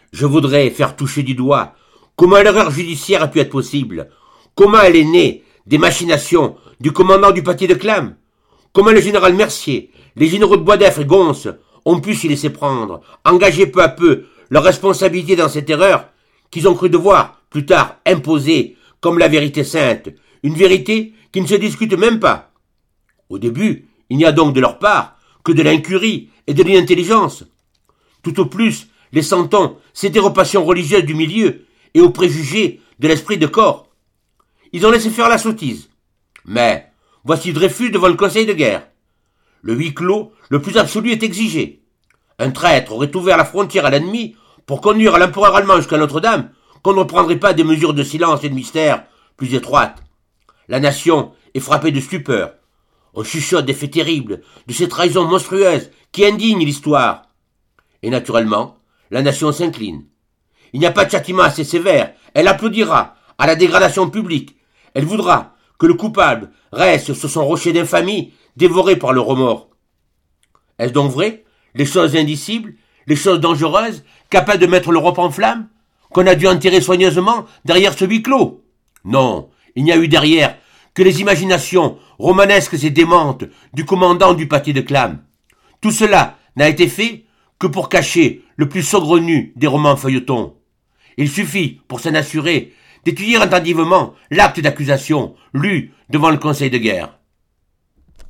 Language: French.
Je voudrais faire toucher du doigt comment l'erreur judiciaire a pu être possible, comment elle est née des machinations du commandant du Paty de Clam, comment le général Mercier, les généraux de Boisdeffre et Gons ont pu s'y laisser prendre, engager peu à peu leur responsabilité dans cette erreur qu'ils ont cru devoir, plus tard, imposer comme la vérité sainte, une vérité qui ne se discute même pas. Au début, il n'y a donc de leur part que de l'incurie et de l'inintelligence. Tout au plus, les sentons céder aux passions religieuses du milieu et aux préjugés de l'esprit de corps. Ils ont laissé faire la sottise. Mais voici Dreyfus devant le conseil de guerre. Le huis clos le plus absolu est exigé. Un traître aurait ouvert la frontière à l'ennemi pour conduire l'empereur allemand jusqu'à Notre-Dame, qu'on ne prendrait pas des mesures de silence et de mystère plus étroites. La nation est frappée de stupeur. On chuchote des faits terribles, de ces trahisons monstrueuses qui indignent l'histoire. Et naturellement, la nation s'incline. Il n'y a pas de châtiment assez sévère. Elle applaudira à la dégradation publique. Elle voudra que le coupable reste sur son rocher d'infamie, dévoré par le remords. Est-ce donc vrai? Les choses indicibles, les choses dangereuses, capables de mettre l'Europe en flammes, qu'on a dû enterrer soigneusement derrière ce huis clos? Non, il n'y a eu derrière que les imaginations romanesques et démentes du commandant du Paty de Clam. Tout cela n'a été fait que pour cacher le plus saugrenu des romans feuilletons. Il suffit, pour s'en assurer, d'étudier attentivement l'acte d'accusation lu devant le conseil de guerre.